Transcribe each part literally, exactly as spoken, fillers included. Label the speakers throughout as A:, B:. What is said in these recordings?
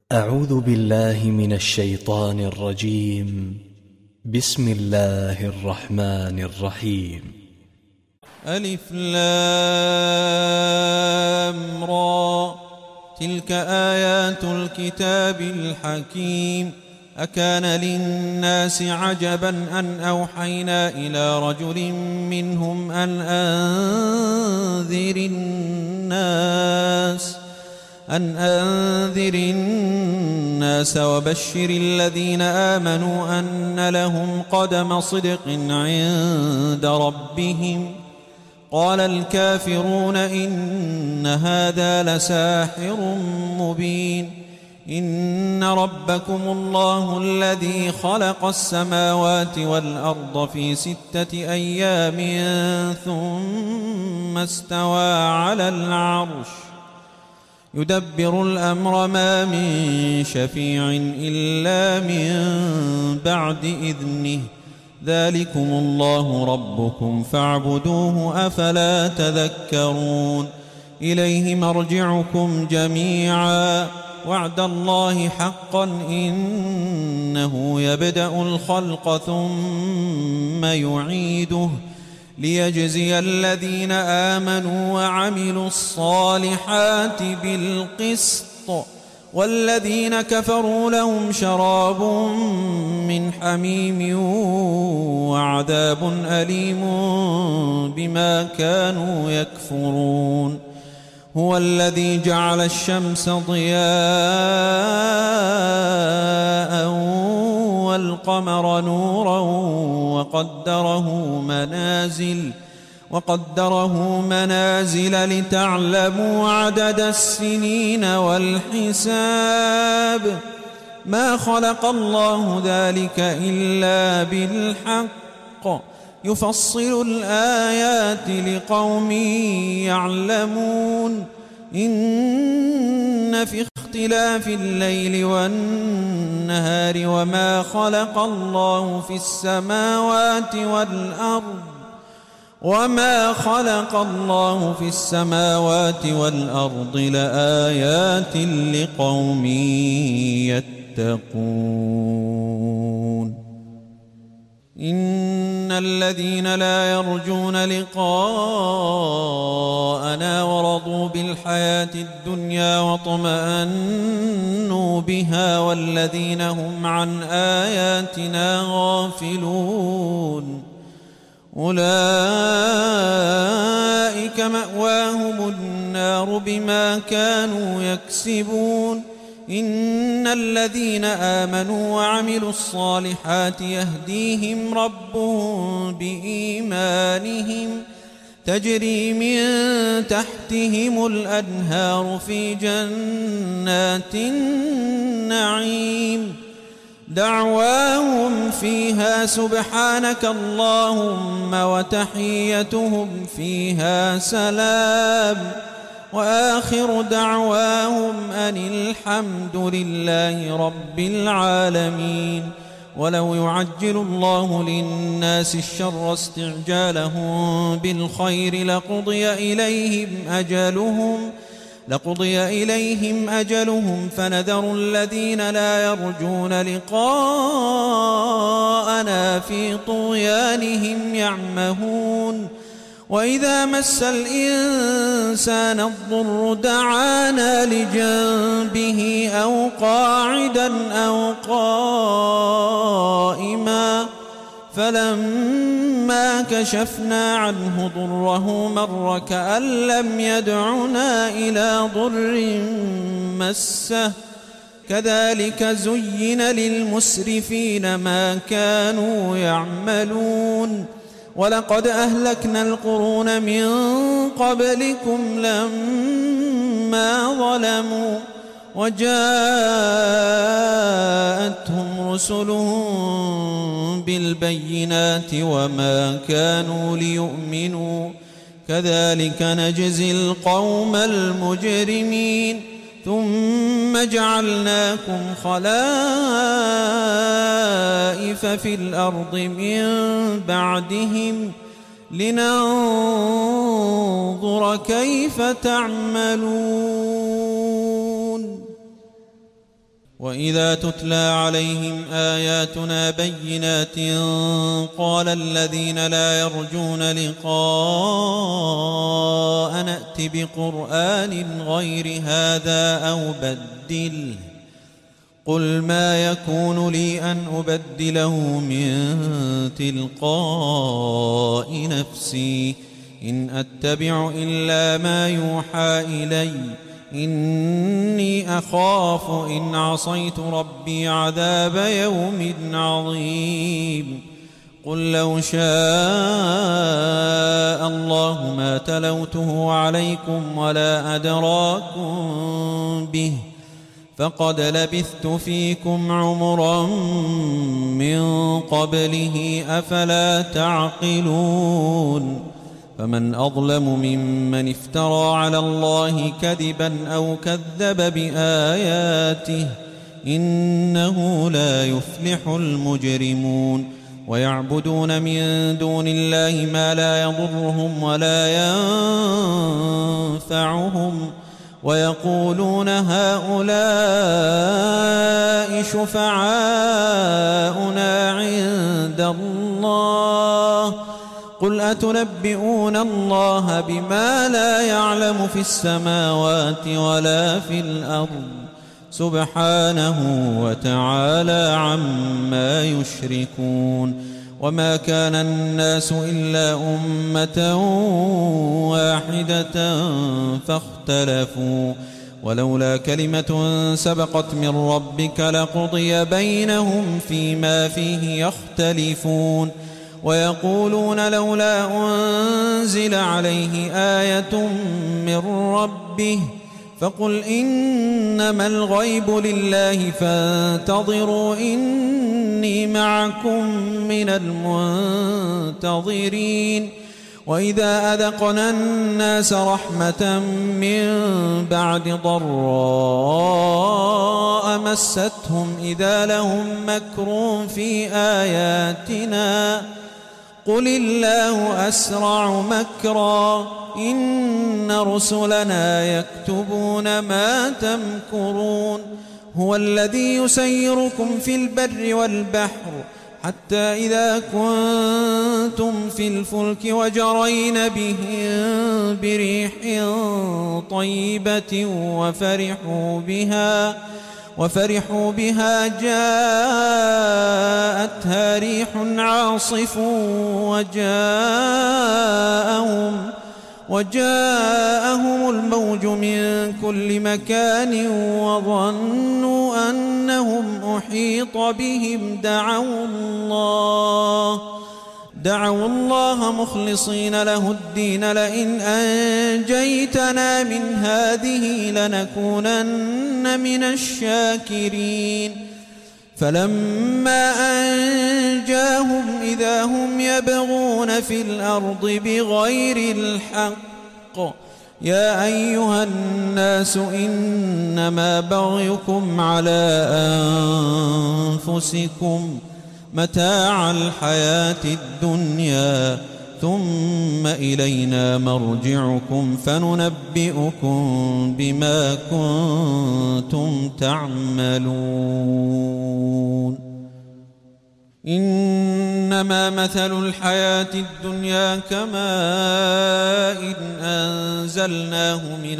A: أعوذ بالله من الشيطان الرجيم. بسم الله الرحمن الرحيم.
B: ألف لام را، تلك آيات الكتاب الحكيم. أكان للناس عجبا أن أوحينا إلى رجل منهم أن أنذر الناس أن أنذر الناس وبشر الذين آمنوا أن لهم قدم صدق عند ربهم. قال الكافرون إن هذا لساحر مبين. إن ربكم الله الذي خلق السماوات والأرض في ستة أيام ثم استوى على العرش يدبر الأمر، ما من شفيع إلا من بعد إذنه. ذلكم الله ربكم فاعبدوه، أفلا تذكرون. إليه مرجعكم جميعا، وعد الله حقا، إنه يبدأ الخلق ثم يعيده ليجزي الذين آمنوا وعملوا الصالحات بالقسط، والذين كفروا لهم شراب من حميم وعذاب أليم بما كانوا يكفرون. هو الذي جعل الشمس ضياء والقمر نورا وقدره منازل وقدره منازل لتعلموا عدد السنين والحساب. ما خلق الله ذلك إلا بالحق، يفصل الآيات لقوم يعلمون. إن في اختلاف الليل والنهار وما خلق الله في السماوات والأرض وما خلق الله في السماوات والأرض لآيات لقوم يتقون. إن الذين لا يرجون لقاءنا ورضوا بالحياة الدنيا واطمأنوا بها والذين هم عن آياتنا غافلون أولئك مأواهم النار بما كانوا يكسبون. إن الذين آمنوا وعملوا الصالحات يهديهم ربهم بإيمانهم، تجري من تحتهم الأنهار في جنات النعيم. دعواهم فيها سبحانك اللهم وتحيتهم فيها سلام، وآخر دعواهم أن الحمد لله رب العالمين. ولو يعجل الله للناس الشر استعجالهم بالخير لقضي إليهم أجلهم لقضي إليهم أجلهم فنذر الذين لا يرجون لقاءنا في طغيانهم يعمهون. وإذا مس الإنسان الضر دعانا لجنبه أو قاعدا أو قائما، فلما كشفنا عنه ضره مر كأن لم يدعنا إلى ضر مسه. كذلك زين للمسرفين ما كانوا يعملون. ولقد أهلكنا القرون من قبلكم لما ظلموا وجاءتهم رسلهم بالبينات وما كانوا ليؤمنوا، كذلك نجزي القوم المجرمين. ثم جعلناكم خلائف في الأرض من بعدهم لننظر كيف تعملون. وإذا تتلى عليهم آياتنا بينات قال الذين لا يرجون لقاء نأت بقرآن غير هذا أو بدله قل ما يكون لي أن أبدله من تلقاء نفسي إن أتبع إلا ما يوحى إلي إني أخاف إن عصيت ربي عذاب يوم عظيم قل لو شاء الله ما تلوته عليكم ولا أدراكم به فقد لبثت فيكم عمرا من قبله أفلا تعقلون فمن أظلم ممن افترى على الله كذبا أو كذب بآياته إنه لا يفلح المجرمون ويعبدون من دون الله ما لا يضرهم ولا ينفعهم ويقولون هؤلاء شفعاؤنا عند الله قل أتنبئون الله بما لا يعلم في السماوات ولا في الأرض سبحانه وتعالى عما يشركون وما كان الناس إلا أمة واحدة فاختلفوا ولولا كلمة سبقت من ربك لقضي بينهم فيما فيه يختلفون ويقولون لولا أنزل عليه آية من ربه فقل إنما الغيب لله فانتظروا إني معكم من المنتظرين وإذا أذقنا الناس رحمة من بعد ضراء مستهم إذا لهم مكر في آياتنا قل الله أسرع مكرا إن رسلنا يكتبون ما تمكرون هو الذي يسيركم في البر والبحر حتى إذا كنتم في الفلك وجرين بهم بريح طيبة وفرحوا بها وفرحوا بها جاءتها ريح عاصف وجاءهم وجاءهم الموج من كل مكان وظنوا أنهم أحيط بهم دعوا الله دعوا الله مخلصين له الدين لئن أنجيتنا من هذه لنكونن من الشاكرين فلما أنجاهم إذا هم يبغون في الأرض بغير الحق يا أيها الناس إنما بغيكم على أنفسكم متاع الحياة الدنيا ثم إلينا مرجعكم فننبئكم بما كنتم تعملون إنما مثل الحياة الدنيا كماء أنزلناه من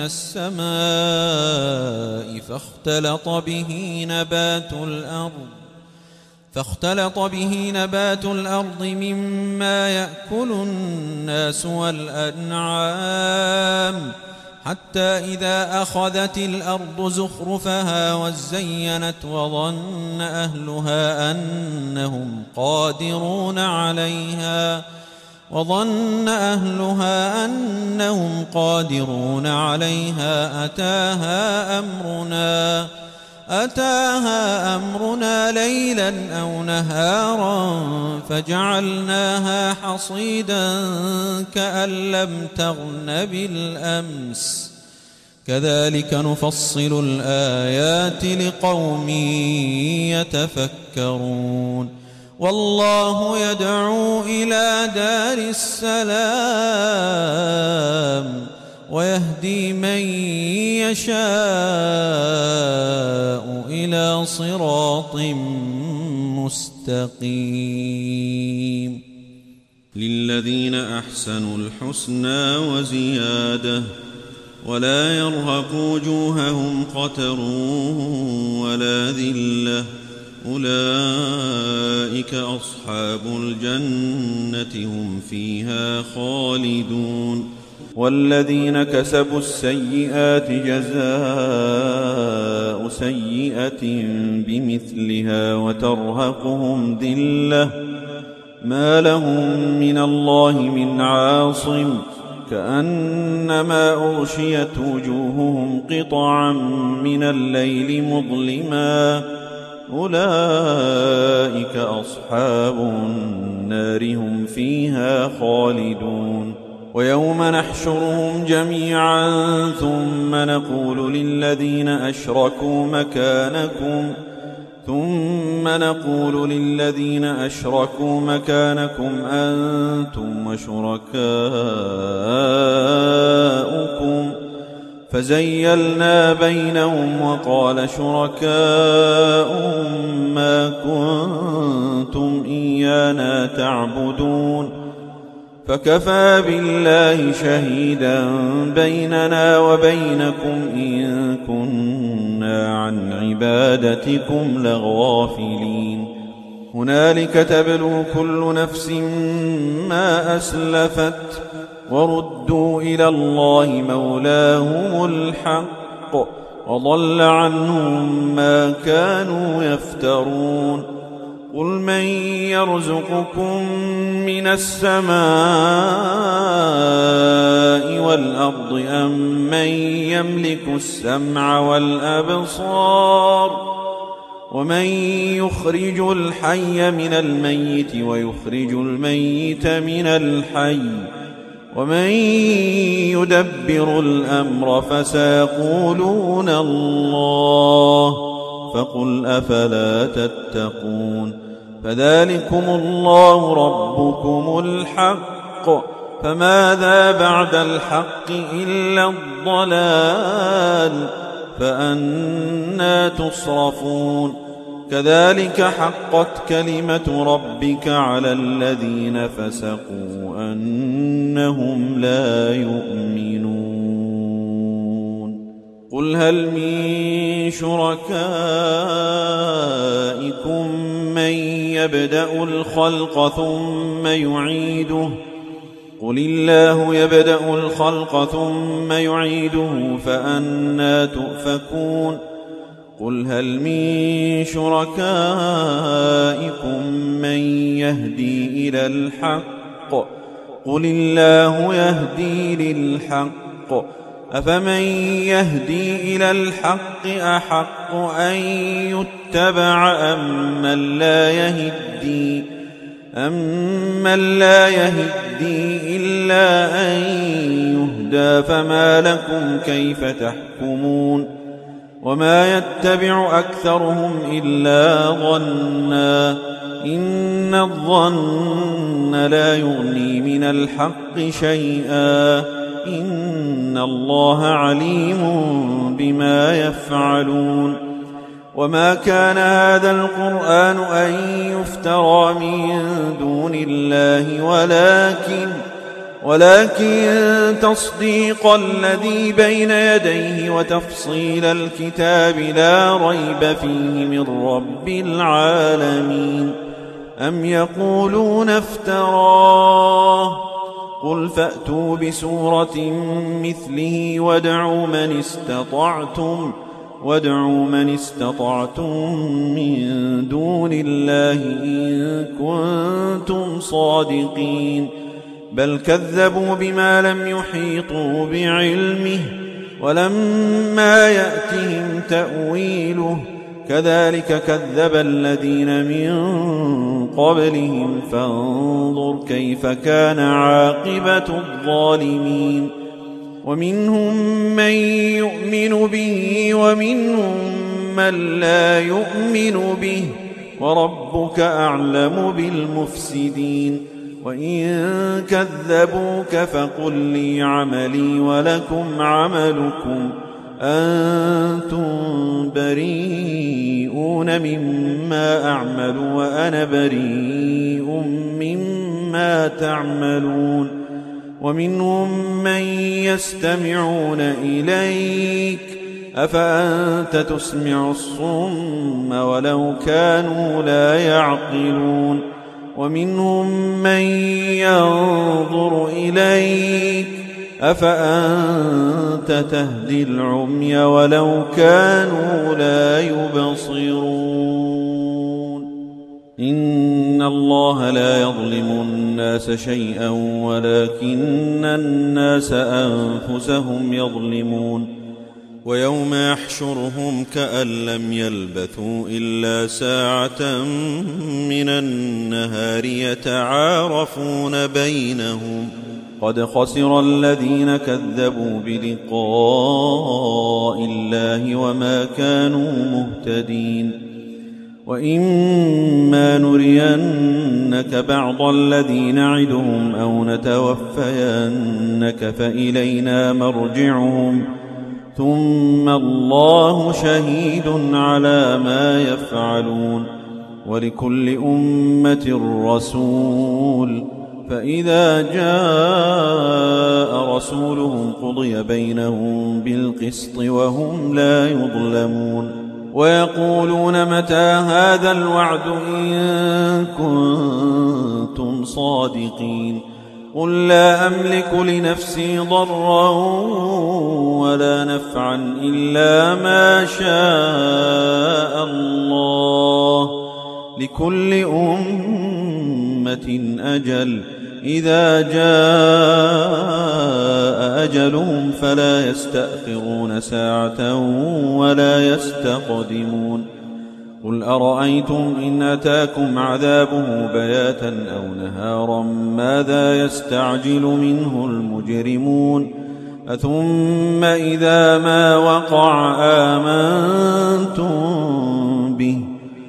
B: السماء فاختلط به نبات الأرض فاختلط به نبات الأرض مما يأكل الناس والأنعام حتى إذا أخذت الأرض زخرفها وزينت وظن أهلها أنهم قادرون عليها وظن أهلها أنهم قادرون عليها أتاها أمرنا أتاها أمرنا ليلا أو نهارا فجعلناها حصيدا كأن لم تغن بالأمس كذلك نفصل الآيات لقوم يتفكرون والله يدعو إلى دار السلام ويهدي من يشاء إلى صراط مستقيم.
C: للذين أحسنوا الحسنى وزيادة ولا يرهق وجوههم قتر ولا ذلة أولئك أصحاب الجنة هم فيها خالدون. والذين كسبوا السيئات جزاء سيئة بمثلها وترهقهم ذلة ما لهم من الله من عاصم كأنما أغشيت وجوههم قطعا من الليل مظلما أولئك أصحاب النار هم فيها خالدون. ويوم نحشرهم جميعا ثم نقول للذين أشركوا مكانكم ثم نقول للذين أشركوا مكانكم أنتم وشركاؤكم فزيلنا بينهم وقال شركاؤهم ما كنتم إيانا تعبدون فكفى بالله شهيدا بيننا وبينكم إن كنا عن عبادتكم لغافلين. هنالك تبلو كل نفس ما أسلفت وردوا إلى الله مولاهم الحق وضل عنهم ما كانوا يفترون. قل من يرزقكم من السماء والأرض أم من يملك السمع والأبصار ومن يخرج الحي من الميت ويخرج الميت من الحي ومن يدبر الأمر فسيقولون الله فقل أفلا تتقون. فذلكم الله ربكم الحق فماذا بعد الحق إلا الضلال فأنى تصرفون. كذلك حقت كلمة ربك على الذين فسقوا أنهم لا يؤمنون. قل هل من شركائكم من يبدأ الخلق ثم يعيده قل الله يبدأ الخلق ثم يعيده فأنى تؤفكون. قل هل من شركائكم من يهدي إلى الحق قل الله يهدي للحق أفمن يهدي إلى الحق أحق أن يتبع أم من لا يهدي أمن لا يهدي إلا أن يهدى فما لكم كيف تحكمون. وما يتبع أكثرهم إلا ظنا إن الظن لا يغني من الحق شيئا إن الله عليم بما يفعلون. وما كان هذا القرآن أن يفترى من دون الله ولكن ولكن تصديق الذي بين يديه وتفصيل الكتاب لا ريب فيه من رب العالمين. أم يقولون افتراه قل فأتوا بسورة مثله وادعوا من استطعتم وادعوا من استطعتم من دون الله إن كنتم صادقين. بل كذبوا بما لم يحيطوا بعلمه ولما يأتهم تأويله كذلك كذب الذين من قبلهم فانظر كيف كان عاقبة الظالمين. ومنهم من يؤمن به ومنهم من لا يؤمن به وربك أعلم بالمفسدين. وإن كذبوك فقل لي عملي ولكم عملكم أنتم بريئون مما أعمل وأنا بريء مما تعملون ومنهم من يستمعون إليك أفأنت تسمع الصم ولو كانوا لا يعقلون ومنهم من ينظر إليك أفأنت تهدي العمي ولو كانوا لا يبصرون إن الله لا يظلم الناس شيئا ولكن الناس أنفسهم يظلمون ويوم يحشرهم كأن لم يلبثوا إلا ساعة من النهار يتعارفون بينهم قد خسر الذين كذبوا بلقاء الله وما كانوا مهتدين وإما نرينك بعض الذي نعدهم أو نتوفينك فإلينا مرجعهم ثم الله شهيد على ما يفعلون ولكل أمة رسول فإذا جاء رسولهم قضي بينهم بالقسط وهم لا يظلمون ويقولون متى هذا الوعد إن كنتم صادقين قل لا أملك لنفسي ضرا ولا نفعا إلا ما شاء الله لكل أمة أجل إذا جاء أجلهم فلا يستأخرون ساعة ولا يستقدمون قل أرأيتم إن أتاكم عذابه بياتا أو نهارا ماذا يستعجل منه المجرمون أثم إذا ما وقع آمنتم به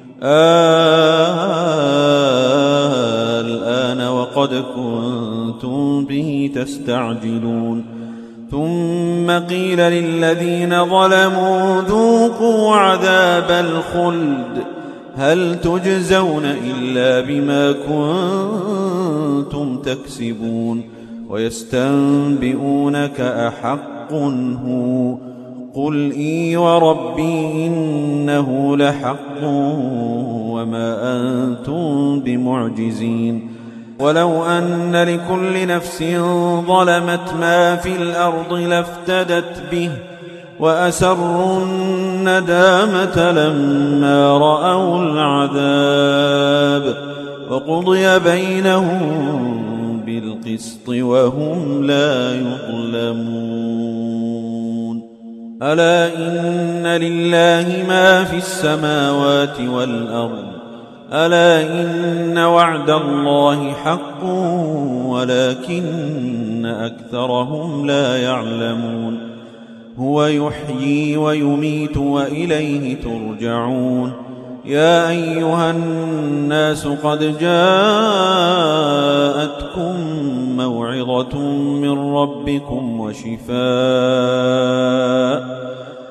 C: الآن وقد كنتم به تستعجلون ثم قيل للذين ظلموا ذوقوا عذاب الخلد هل تجزون إلا بما كنتم تكسبون ويستنبئونك أحق هو قل إي وربي إنه لحق وما أنتم بمعجزين ولو أن لكل نفس ظلمت ما في الأرض لافتدت به وأسروا الندامة لما رأوا العذاب وقضي بينهم بالقسط وهم لا يظلمون ألا إن لله ما في السماوات والأرض ألا إن وعد الله حق ولكن أكثرهم لا يعلمون هو يحيي ويميت وإليه ترجعون يا أيها الناس قد جاءتكم موعظة من ربكم وشفاء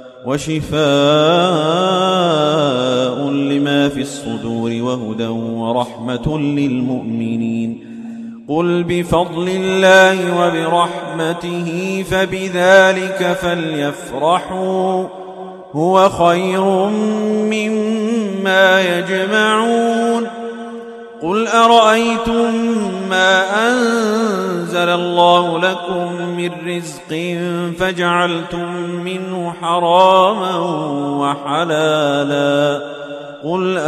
C: وشفاء لما في الصدور وهدى ورحمة للمؤمنين قل بفضل الله وبرحمته فبذلك فليفرحوا هو خير مما يجمعون قل أرأيتم ما أنزل الله لكم من رزق فجعلتم منه حراما وحلالا قل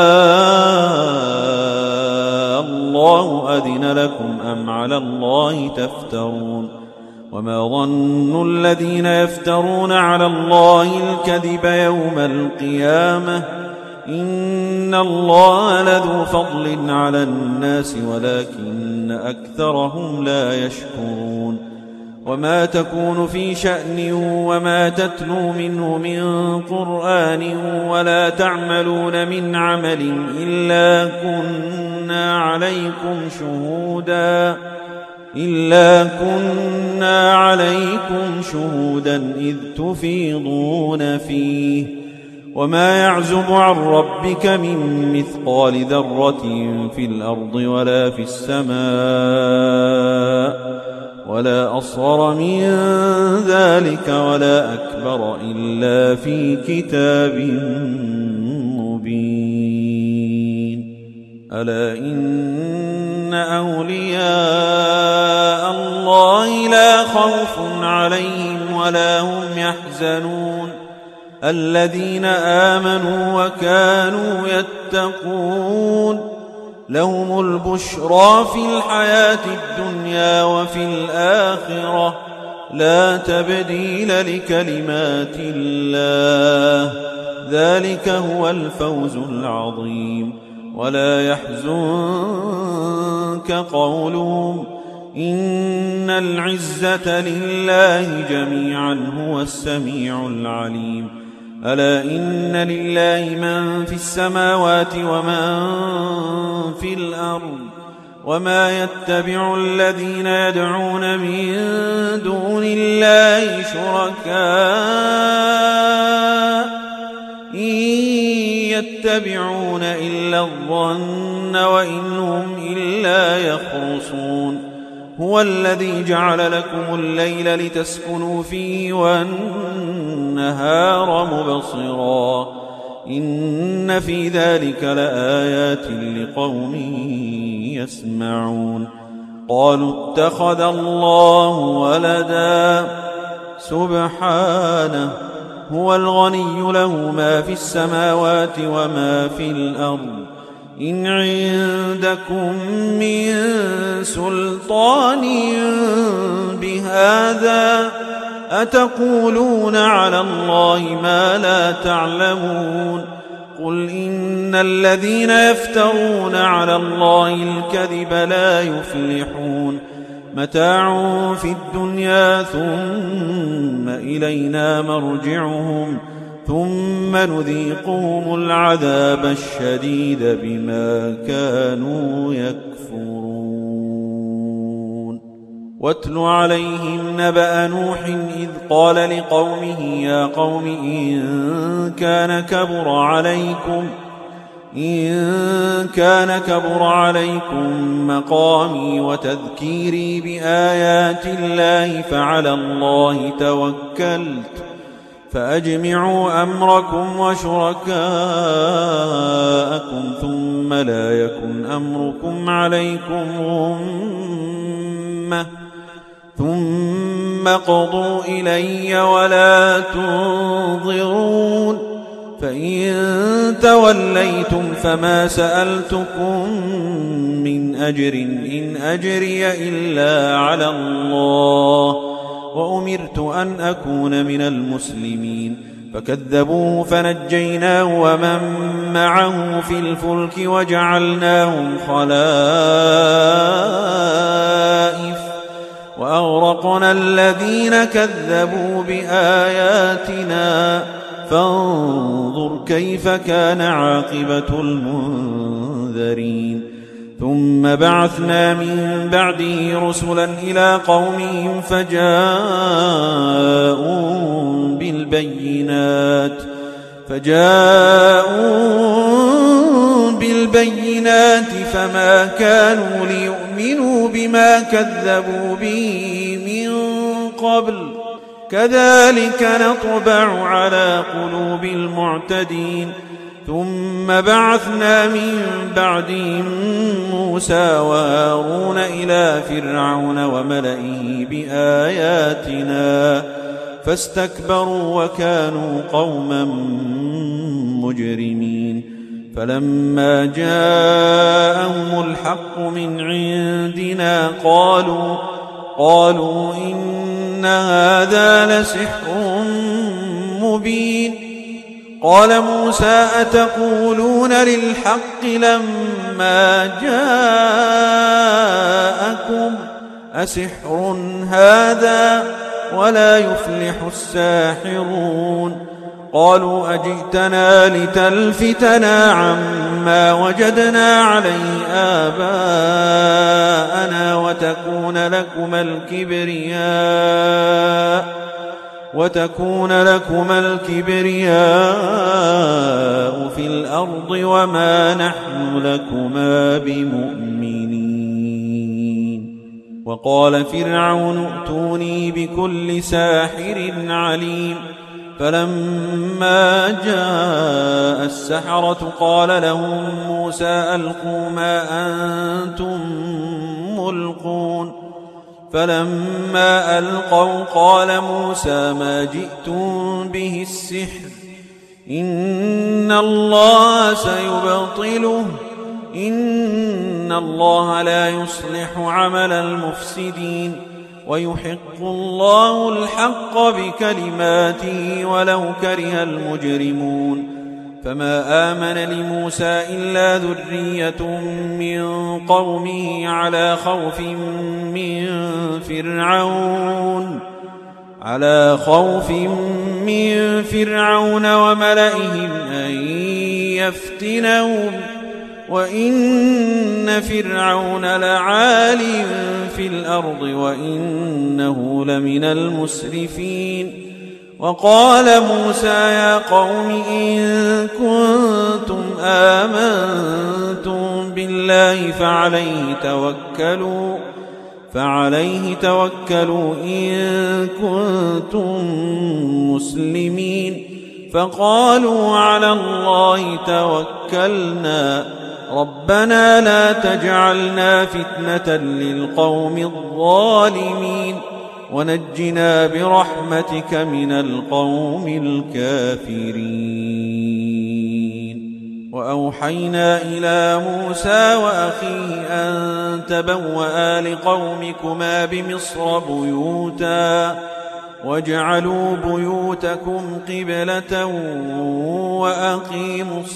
C: آه الله أذن لكم أم على الله تفترون وما ظن الذين يفترون على الله الكذب يوم القيامة إن الله لذو فضل على الناس ولكن أكثرهم لا يشكرون وما تكون في شأن وما تتلو منه من قرآن ولا تعملون من عمل إلا كنا عليكم شهودا إلا كنا عليكم شهودا إذ تفيضون فيه وما يعزب عن ربك من مثقال ذرة في الأرض ولا في السماء ولا أصغر من ذلك ولا أكبر إلا في كتاب مبين. ألا إن أولياء الله لا خوف عليهم ولا هم يحزنون الذين آمنوا وكانوا يتقون لهم البشرى في الحياة الدنيا وفي الآخرة لا تبديل لكلمات الله ذلك هو الفوز العظيم. ولا يحزنك قولهم إن العزة لله جميعا هو السميع العليم. ألا إن لله من في السماوات ومن في الأرض وما يتبع الذين يدعون من دون الله شركاء إن يتبعون إلا الظن وإن هم إلا يخرصون. هو الذي جعل لكم الليل لتسكنوا فيه والنهار مبصرا إن في ذلك لآيات لقوم يسمعون. قالوا اتخذ الله ولدا سبحانه هو الغني له ما في السماوات وما في الأرض إن عندكم من سلطان بهذا أتقولون على الله ما لا تعلمون. قل إن الذين يفترون على الله الكذب لا يفلحون متاع في الدنيا ثم إلينا مرجعهم ثم نذيقهم العذاب الشديد بما كانوا يكفرون. واتل عليهم نبأ نوح إذ قال لقومه يا قوم إن كان كبر عليكم إن كان كبر عليكم مقامي وتذكيري بآيات الله فعلى الله توكلت فأجمعوا أمركم وشركاءكم ثم لا يكن أمركم عليكم غمة ثم قضوا إلي ولا تنظرون. فإن توليتم فما سألتكم من أجر إن أجري إلا على الله وأمرت أن أكون من المسلمين. فكذبوه فنجيناه ومن معه في الفلك وجعلناهم خلائف وأغرقنا الذين كذبوا بآياتنا فانظر كيف كان عاقبة المنذرين. ثم بعثنا من بعده رسلا إلى قومهم فجاءوا بالبينات فجاءوا بالبينات فما كانوا ليؤمنوا بما كذبوا به من قبل كذلك نطبع على قلوب المعتدين. ثم بعثنا من بعدهم موسى وهارون إلى فرعون وملئه بآياتنا فاستكبروا وكانوا قوما مجرمين. فلما جاءهم الحق من عندنا قالوا قالوا إن هذا لسحر مبين. قال موسى أتقولون للحق لما جاءكم أسحر هذا ولا يفلح الساحرون قالوا أجئتنا لتلفتنا عما وجدنا عليه آباءنا وتكون لكما الكبرياء وتكون لكما الكبرياء في الأرض وما نحن لكما بمؤمنين. وقال فرعون ائتوني بكل ساحر عليم فلما جاء السحرة قال لهم موسى ألقوا ما أنتم ملقون فلما ألقوا قال موسى ما جئتم به السحر إن الله سيبطله إن الله لا يصلح عمل المفسدين ويحق الله الحق بكلماته ولو كره المجرمون. فما آمن لموسى إلا ذرية من قومه على خوف من فرعون على خوف من فرعون وملئهم أن يفتنهم وإن فرعون لعال في الأرض وإنه لمن المسرفين. وقال موسى يا قوم إن كنتم آمنتم بالله فعليه توكلوا فعليه توكلوا إن كنتم مسلمين. فقالوا على الله توكلنا ربنا لا تجعلنا فتنة للقوم الظالمين ونجنا برحمتك من القوم الكافرين. وأوحينا إلى موسى وأخيه أن تبوأ لقومكما بمصر بيوتا واجعلوا بيوتكم قبلة وأقيموا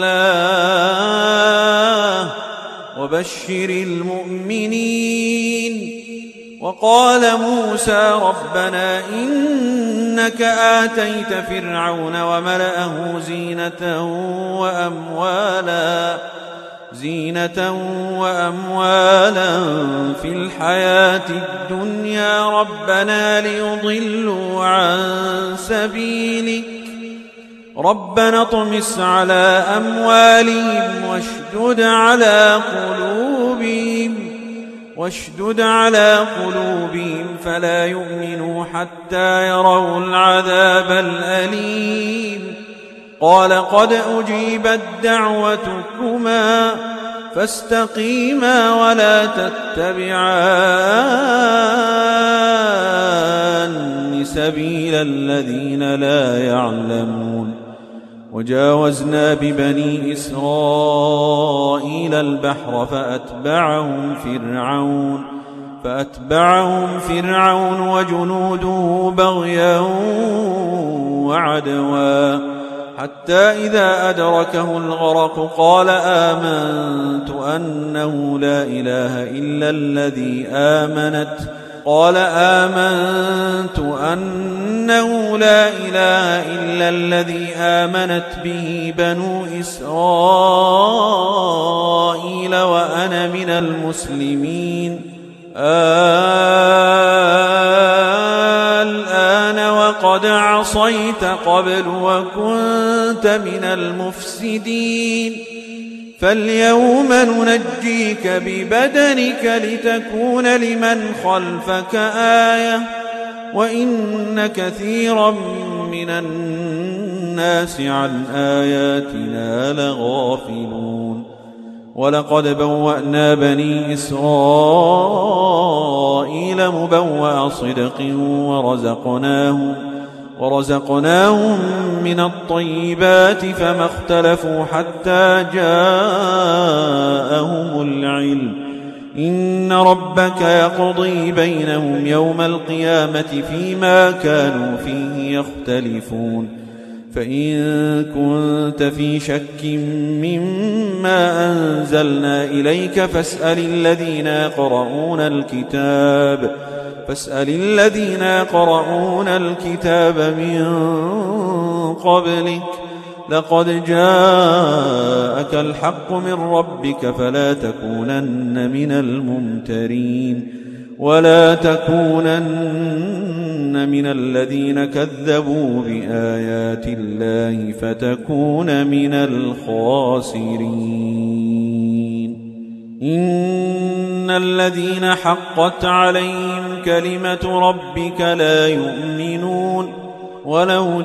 C: الصلاة وبشر المؤمنين. وقال موسى ربنا إنك آتيت فرعون وملأه زينة وأموالا زينة وأموالا في الحياة الدنيا ربنا ليضلوا عن سبيلك ربنا اطمس على أموالهم واشدد على قلوبهم واشدد على قلوبهم فلا يؤمنوا حتى يروا العذاب الأليم. قال قد أجيبت دعوتكما فاستقيما ولا تتبعان سبيل الذين لا يعلمون. وجاوزنا ببني إسرائيل البحر فأتبعهم فرعون فأتبعهم فرعون وجنوده بغيا وعدوا حتى إذا أدركه الغرق قال آمنت أنه لا إله إلا الذي آمنت قال آمنت أنه لا إله إلا الذي آمنت به بنو إسرائيل وأنا من المسلمين. الآن وقد عصيت قبل وكنت من المفسدين فاليوم ننجيك ببدنك لتكون لمن خلفك آية وإن كثيرا من الناس عن آياتنا لغافلون. ولقد بوأنا بني إسرائيل مبوأ صدق ورزقناهم ورزقناهم من الطيبات فما اختلفوا حتى جاءهم العلم إن ربك يقضي بينهم يوم القيامة فيما كانوا فيه يختلفون. فإن كنت في شك مما أنزلنا إليك فاسأل الذين يقرؤون الكتاب فاسأل الذين يقرؤون الكتاب من قبلك لقد جاءك الحق من ربك فلا تكونن من الممترين ولا تكونن من الذين كذبوا بآيات الله فتكون من الخاسرين إن الذين حقت عليهم كلمة ربك لا يؤمنون ولو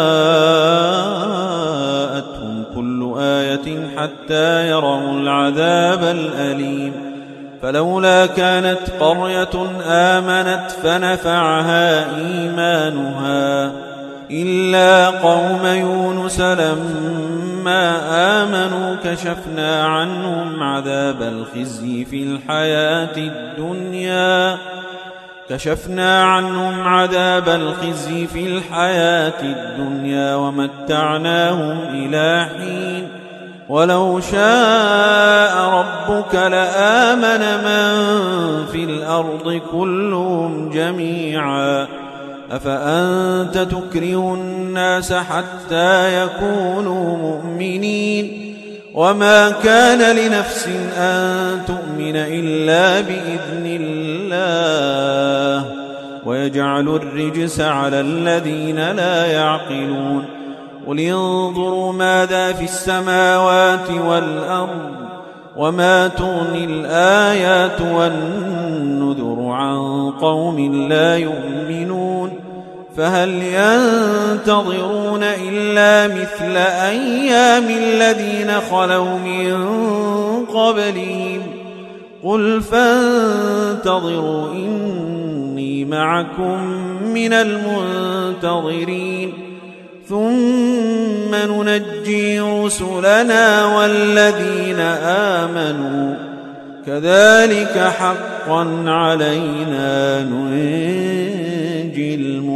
C: جاءتهم كل آية حتى يروا العذاب الأليم فلولا كانت قرية آمنت فنفعها إيمانها إلا قوم يونس لما آمنوا كشفنا عنهم عذاب الخزي في الحياة الدنيا كشفنا عنهم عذاب الخزي في الحياة الدنيا ومتعناهم إلى حين ولو شاء ربك لآمن من في الأرض كلهم جميعا أفأنت تكره الناس حتى يكونوا مؤمنين وما كان لنفس أن تؤمن إلا بإذن الله ويجعل الرجس على الذين لا يعقلون قل انظروا ماذا في السماوات والأرض وما تغني الآيات والنذر عن قوم لا يؤمنون فهل ينتظرون إلا مثل أيام الذين خلوا من قبلهم قل فانتظروا إني معكم من المنتظرين ثم ننجي رسلنا والذين آمنوا كذلك حقا علينا ننجي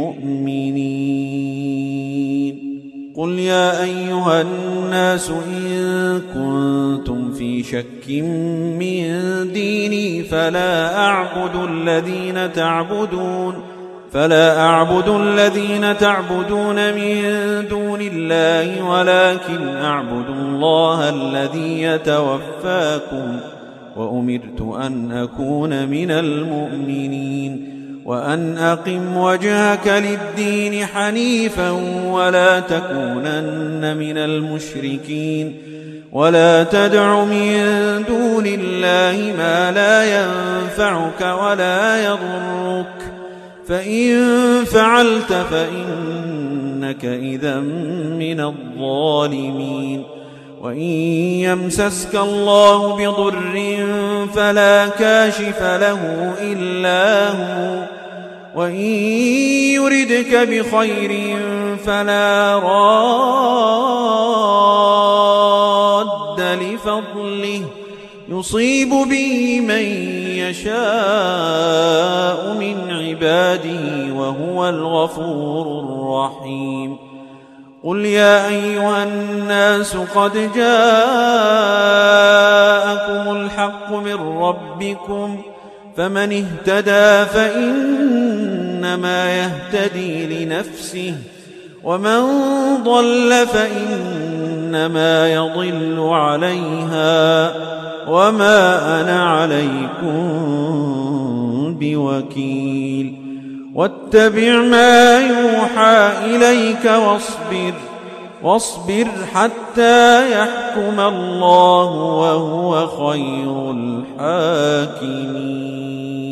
C: المؤمنين قل يا أيها الناس إن كنتم في شك من ديني فلا أعبد الذين تعبدون فلا أعبد الذين تعبدون من دون الله ولكن أعبد الله الذي يتوفاكم وأمرت أن أكون من المؤمنين وأن أقم وجهك للدين حنيفا ولا تكونن من المشركين ولا تدع من دون الله ما لا ينفعك ولا يضرك فإن فعلت فإنك إذا من الظالمين وإن يمسسك الله بضر فلا كاشف له إلا هو وإن يردك بخير فلا راد لفضله يصيب به من يشاء من عباده وهو الغفور الرحيم قل يا أيها الناس قد جاءكم الحق من ربكم فمن اهتدى فإنما يهتدي لنفسه ومن ضل فإنما يضل عليها وما أنا عليكم بوكيل واتبع ما يوحى إليك واصبر واصبر حتى يحكم الله وهو خير الحاكمين